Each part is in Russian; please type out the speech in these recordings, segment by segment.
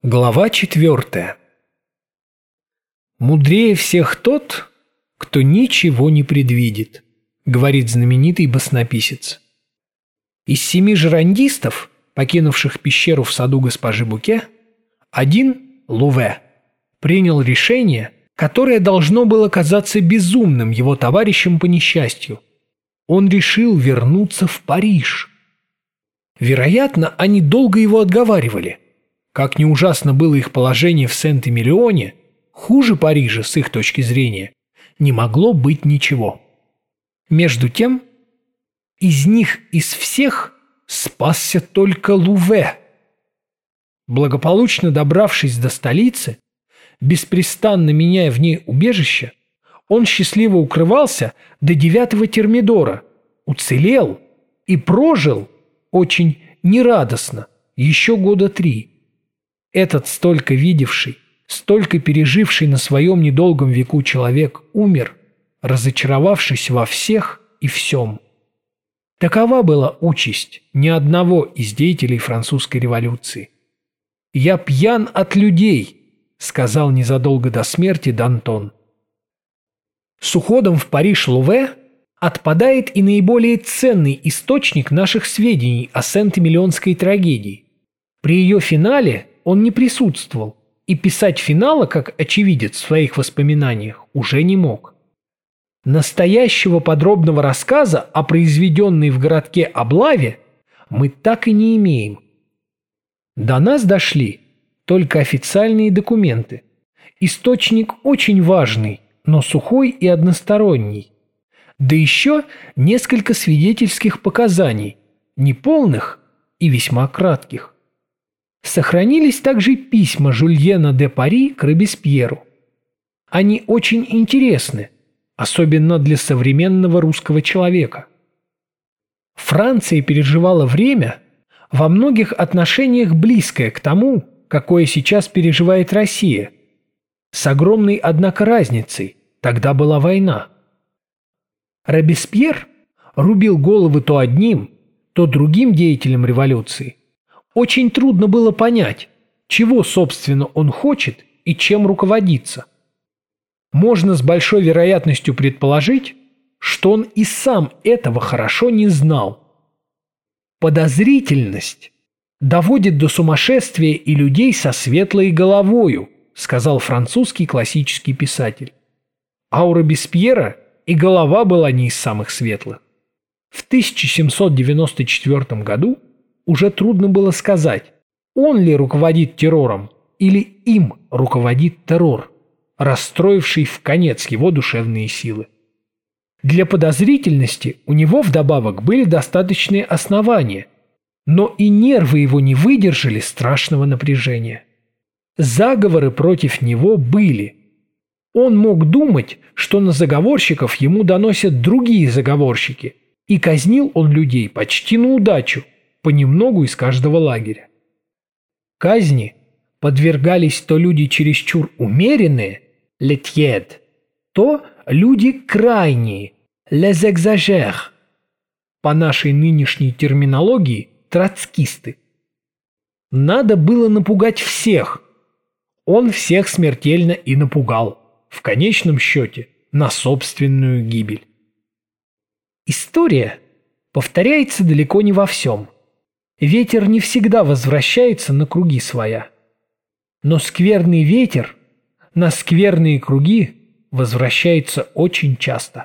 Глава 4. «Мудрее всех тот, кто ничего не предвидит», — говорит знаменитый баснописец. Из 7 жерандистов, покинувших пещеру в саду госпожи Буке, один, Луве, принял решение, которое должно было казаться безумным его товарищам по несчастью. Он решил вернуться в Париж. Вероятно, они долго его отговаривали. Как ни ужасно было их положение в Сент-Эмилионе, хуже Парижа, с их точки зрения, не могло быть ничего. Между тем, из всех спасся только Луве. Благополучно добравшись до столицы, беспрестанно меняя в ней убежище, он счастливо укрывался до 9-го термидора, уцелел и прожил очень нерадостно еще года 3. Этот столько видевший, столько переживший на своем недолгом веку человек умер, разочаровавшись во всех и всем. Такова была участь ни одного из деятелей французской революции. «Я пьян от людей», — сказал незадолго до смерти Д'Антон. С уходом в Париж Луве отпадает и наиболее ценный источник наших сведений о Сент-Эмилионской трагедии. При ее финале он не присутствовал, и писать финала, как очевидец в своих воспоминаниях, уже не мог. Настоящего подробного рассказа о произведенной в городке облаве мы так и не имеем. До нас дошли только официальные документы. Источник очень важный, но сухой и односторонний. Да еще несколько свидетельских показаний, неполных и весьма кратких. Сохранились также письма Жюльена де Пари к Робеспьеру. Они очень интересны, особенно для современного русского человека. Франция переживала время, во многих отношениях близкое к тому, какое сейчас переживает Россия. С огромной, однако, разницей: тогда была война. Робеспьер рубил головы то одним, то другим деятелям революции. Очень трудно было понять, чего, собственно, он хочет и чем руководится. Можно с большой вероятностью предположить, что он и сам этого хорошо не знал. «Подозрительность доводит до сумасшествия и людей со светлой головою», сказал французский классический писатель. А у Робеспьера и голова была не из самых светлых. В 1794 году уже трудно было сказать, он ли руководит террором или им руководит террор, расстроивший вконец его душевные силы. Для подозрительности у него вдобавок были достаточные основания, но и нервы его не выдержали страшного напряжения. Заговоры против него были. Он мог думать, что на заговорщиков ему доносят другие заговорщики, и казнил он людей почти на удачу, понемногу из каждого лагеря. Казни подвергались то люди чересчур умеренные, les tièdes, то люди крайние, les exagères, по нашей нынешней терминологии троцкисты. Надо было напугать всех. Он всех смертельно и напугал, в конечном счете, на собственную гибель. История повторяется далеко не во всем. Ветер не всегда возвращается на круги своя. Но скверный ветер на скверные круги возвращается очень часто.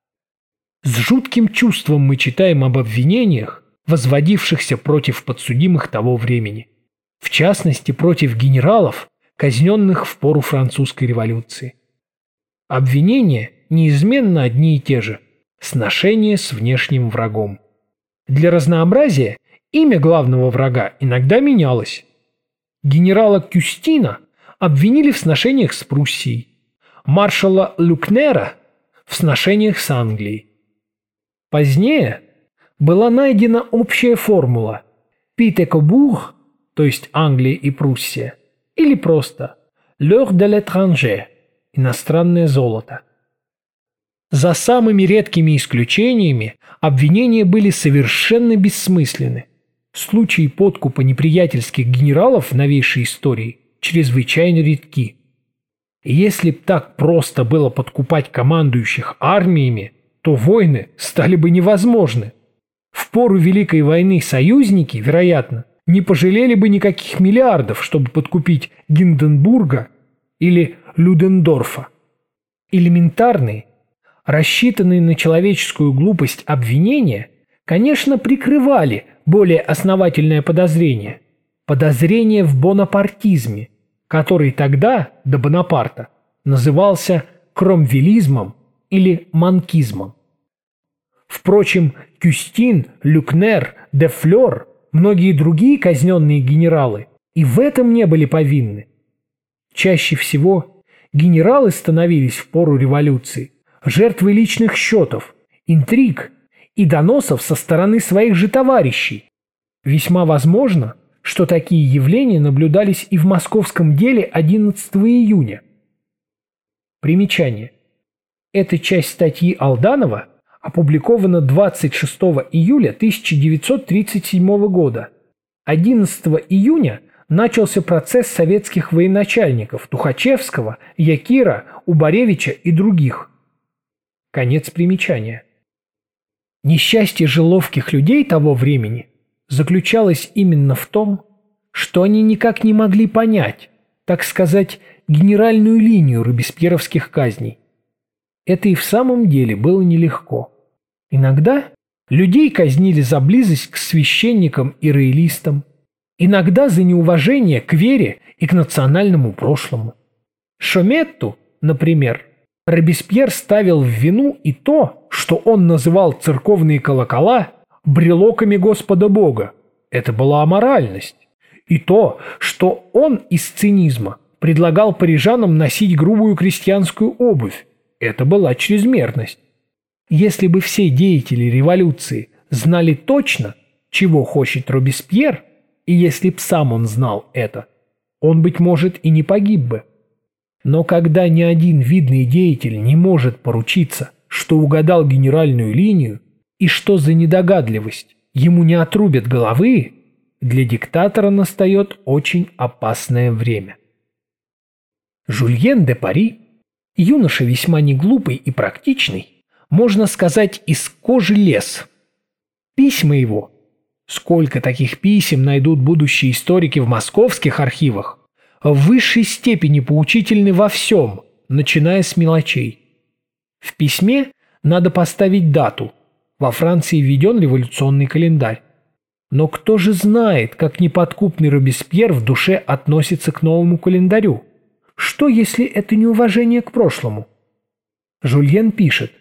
С жутким чувством мы читаем об обвинениях, возводившихся против подсудимых того времени, в частности против генералов, казненных в пору французской революции. Обвинения неизменно одни и те же – сношение с внешним врагом. Для разнообразия имя главного врага иногда менялось. Генерала Кюстина обвинили в сношениях с Пруссией, маршала Люкнера в сношениях с Англией. Позднее была найдена общая формула «Питекобур», то есть Англия и Пруссия, или просто «L'or de l'étranger» – иностранное золото. За самыми редкими исключениями обвинения были совершенно бессмысленны. случаи подкупа неприятельских генералов в новейшей истории чрезвычайно редки. И если б так просто было подкупать командующих армиями, то войны стали бы невозможны. В пору Великой войны союзники, вероятно, не пожалели бы никаких миллиардов, чтобы подкупить Гинденбурга или Людендорфа. Элементарные, рассчитанные на человеческую глупость обвинения, конечно, прикрывали более основательное подозрение – подозрение в бонапартизме, который тогда, до Бонапарта, назывался кромвелизмом или манкизмом. Впрочем, Кюстин, Люкнер, де Флёр, многие другие казненные генералы и в этом не были повинны. Чаще всего генералы становились в пору революции жертвой личных счетов, интриг и доносов со стороны своих же товарищей. Весьма возможно, что такие явления наблюдались и в московском деле 11 июня. Примечание. Эта часть статьи Алданова опубликована 26 июля 1937 года. 11 июня начался процесс советских военачальников Тухачевского, Якира, Убаревича и других. Конец примечания. Несчастье же ловких людей того времени заключалось именно в том, что они никак не могли понять, так сказать, генеральную линию робеспьеровских казней. Это и в самом деле было нелегко. Иногда людей казнили за близость к священникам и роялистам, иногда за неуважение к вере и к национальному прошлому. Шометту, например, Робеспьер ставил в вину и то, что он называл церковные колокола брелоками Господа Бога. Это была аморальность. И то, что он из цинизма предлагал парижанам носить грубую крестьянскую обувь. Это была чрезмерность. Если бы все деятели революции знали точно, чего хочет Робеспьер, и если б сам он знал это, он, быть может, и не погиб бы. Но когда ни один видный деятель не может поручиться, что угадал генеральную линию, и что за недогадливость ему не отрубят головы, для диктатора настает очень опасное время. Жюльен де Пари, юноша весьма неглупый и практичный, можно сказать, из кожи лез. Письма его, сколько таких писем найдут будущие историки в московских архивах, в высшей степени поучительны во всем, начиная с мелочей. В письме надо поставить дату. Во Франции введен революционный календарь. Но кто же знает, как неподкупный Робеспьер в душе относится к новому календарю? Что, если это неуважение к прошлому? Жюльен пишет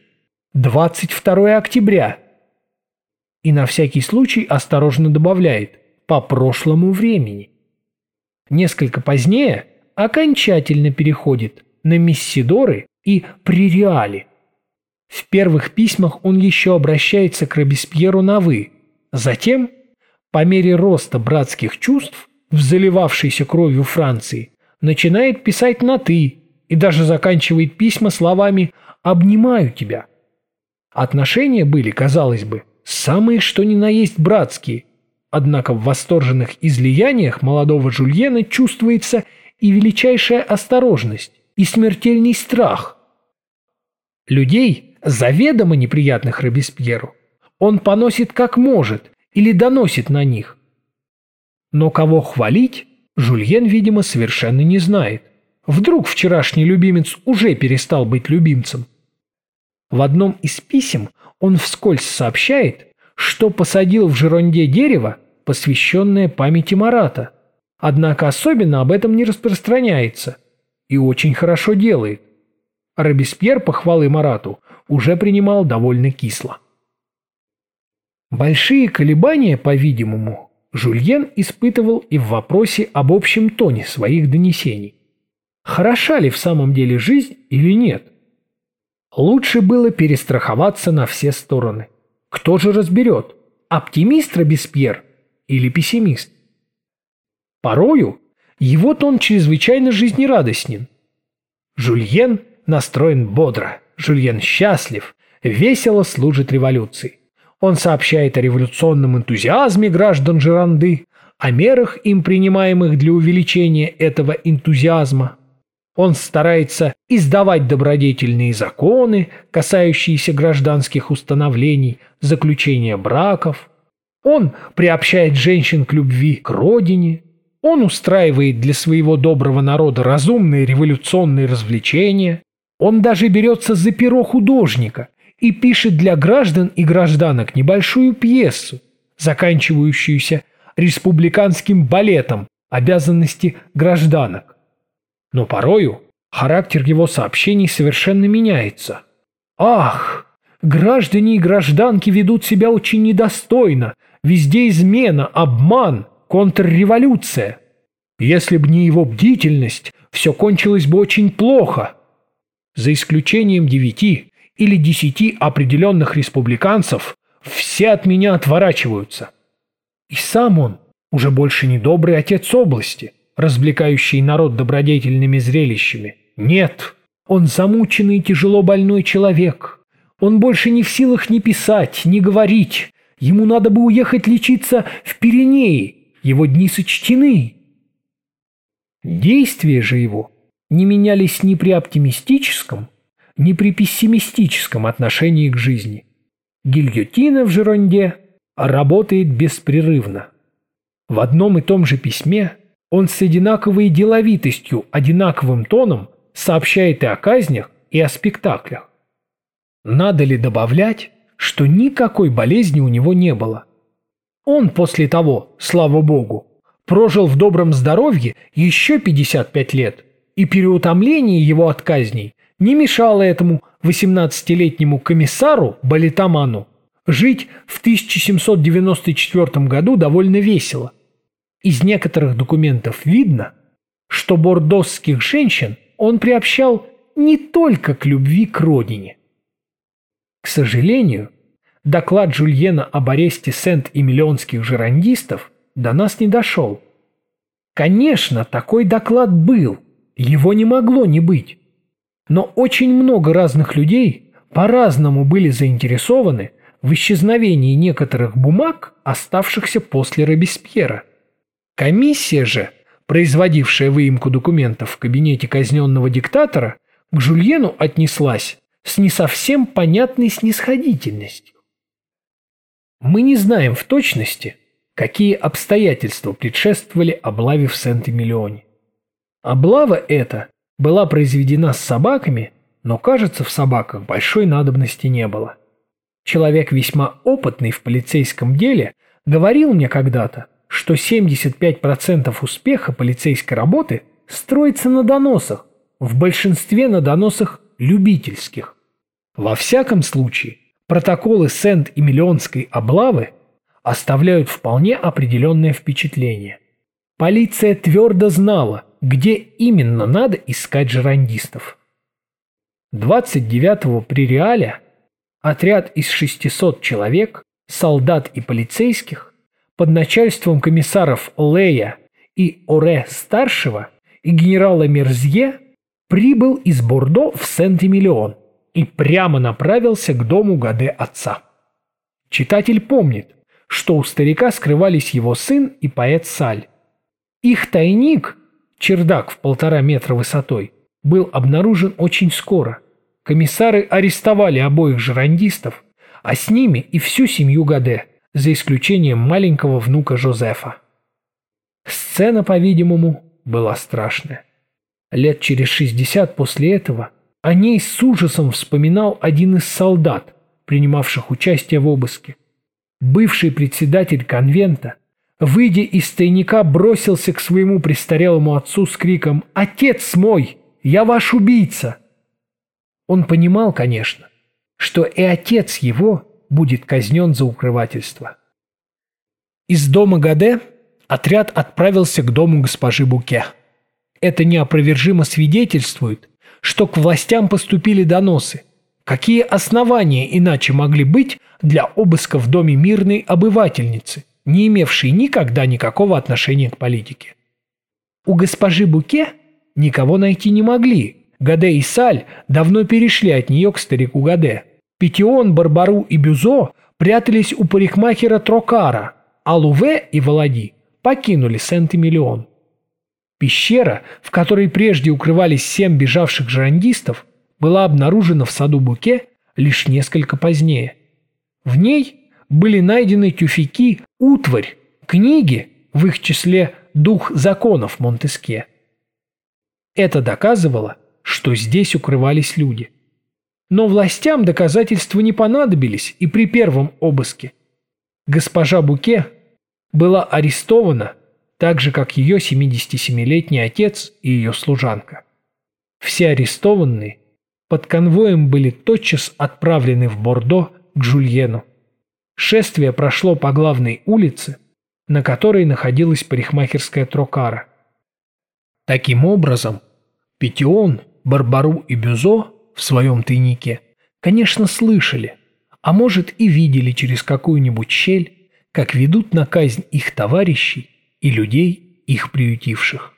22 октября и на всякий случай осторожно добавляет «по прошлому времени». Несколько позднее окончательно переходит на Мессидоры и Пререали. В первых письмах он еще обращается к Робеспьеру на «вы», затем, по мере роста братских чувств в заливавшейся кровью Франции, начинает писать на «ты» и даже заканчивает письма словами «обнимаю тебя». Отношения были, казалось бы, самые что ни на есть братские, однако в восторженных излияниях молодого Жюльена чувствуется и величайшая осторожность, и смертельный страх. Людей, заведомо неприятных Робеспьеру, он поносит как может или доносит на них. Но кого хвалить, Жюльен, видимо, совершенно не знает. Вдруг вчерашний любимец уже перестал быть любимцем. В одном из писем он вскользь сообщает, что посадил в Жеронде дерево, посвященное памяти Марата, однако особенно об этом не распространяется и очень хорошо делает. Робеспьер похвалы Марату уже принимал довольно кисло. Большие колебания, по-видимому, Жюльен испытывал и в вопросе об общем тоне своих донесений. Хороша ли в самом деле жизнь или нет? Лучше было перестраховаться на все стороны. Кто же разберет, оптимист Робеспьер или пессимист? Порою его тон чрезвычайно жизнерадостен. Жюльен настроен бодро, Жюльен счастлив, весело служит революции. Он сообщает о революционном энтузиазме граждан Жеранды, о мерах, им принимаемых для увеличения этого энтузиазма. Он старается издавать добродетельные законы, касающиеся гражданских установлений, заключения браков. Он приобщает женщин к любви к родине. Он устраивает для своего доброго народа разумные революционные развлечения. Он даже берется за перо художника и пишет для граждан и гражданок небольшую пьесу, заканчивающуюся республиканским балетом обязанности гражданок. Но порою характер его сообщений совершенно меняется. Ах, граждане и гражданки ведут себя очень недостойно, везде измена, обман, контрреволюция. Если бы не его бдительность, все кончилось бы очень плохо. За исключением 9 или 10 определенных республиканцев, все от меня отворачиваются. И сам он уже больше не добрый отец области, развлекающий народ добродетельными зрелищами. Нет, он замученный и тяжело больной человек. Он больше не в силах ни писать, ни говорить. Ему надо бы уехать лечиться в Пиренеи. Его дни сочтены. Действия же его не менялись ни при оптимистическом, ни при пессимистическом отношении к жизни. Гильотина в Жеронде работает беспрерывно. В одном и том же письме он с одинаковой деловитостью, одинаковым тоном сообщает и о казнях, и о спектаклях. Надо ли добавлять, что никакой болезни у него не было? Он после того, слава богу, прожил в добром здоровье еще 55 лет, и переутомление его от казней не мешало этому 18-летнему комиссару-балетоману жить в 1794 году довольно весело. Из некоторых документов видно, что бордосских женщин он приобщал не только к любви к родине. К сожалению, доклад Жюльена об аресте Сент-Эмилионских жерандистов до нас не дошел. Конечно, такой доклад был, его не могло не быть. Но очень много разных людей по-разному были заинтересованы в исчезновении некоторых бумаг, оставшихся после Робеспьера. Комиссия же, производившая выемку документов в кабинете казненного диктатора, к Жюльену отнеслась с не совсем понятной снисходительностью. Мы не знаем в точности, какие обстоятельства предшествовали облаве в Сент-Эмилионе. Облава эта была произведена с собаками, но, кажется, в собаках большой надобности не было. Человек весьма опытный в полицейском деле говорил мне когда-то, что 75% успеха полицейской работы строится на доносах, в большинстве на доносах любительских. Во всяком случае, протоколы Сент-Эмилионской облавы оставляют вполне определенное впечатление. Полиция твердо знала, где именно надо искать жерандистов. 29-го при Реале отряд из 600 человек, солдат и полицейских, под начальством комиссаров Лея и Оре-старшего и генерала Мерзье прибыл из Бордо в Сент-Эмилион и прямо направился к дому Гаде отца. Читатель помнит, что у старика скрывались его сын и поэт Саль. Их тайник, чердак в 1,5 метра высотой, был обнаружен очень скоро. Комиссары арестовали обоих жерандистов, а с ними и всю семью Гаде, за исключением маленького внука Жозефа. Сцена, по-видимому, была страшная. Лет через 60 после этого о ней с ужасом вспоминал один из солдат, принимавших участие в обыске. Бывший председатель конвента, выйдя из тайника, бросился к своему престарелому отцу с криком «Отец мой, я ваш убийца!». Он понимал, конечно, что и отец его будет казнен за укрывательство. Из дома Гаде отряд отправился к дому госпожи Буке. Это неопровержимо свидетельствует, что к властям поступили доносы. Какие основания иначе могли быть для обыска в доме мирной обывательницы, не имевшей никогда никакого отношения к политике? У госпожи Буке никого найти не могли. Гаде и Саль давно перешли от нее к старику Гаде. Петион, Барбару и Бюзо прятались у парикмахера Трокара, а Луве и Володи покинули Сент-Эмилион. Пещера, в которой прежде укрывались 7 бежавших жерандистов, была обнаружена в саду Буке лишь несколько позднее. В ней были найдены тюфяки, утварь, книги, в их числе «Дух законов» Монтескье. Это доказывало, что здесь укрывались люди. Но властям доказательства не понадобились и при первом обыске. Госпожа Буке была арестована, так же, как ее 77-летний отец и ее служанка. Все арестованные под конвоем были тотчас отправлены в Бордо к Жульену. Шествие прошло по главной улице, на которой находилась парикмахерская Трокара. Таким образом, Петион, Барбару и Бюзо в своем тайнике, конечно, слышали, а может и видели через какую-нибудь щель, как ведут на казнь их товарищей и людей, их приютивших.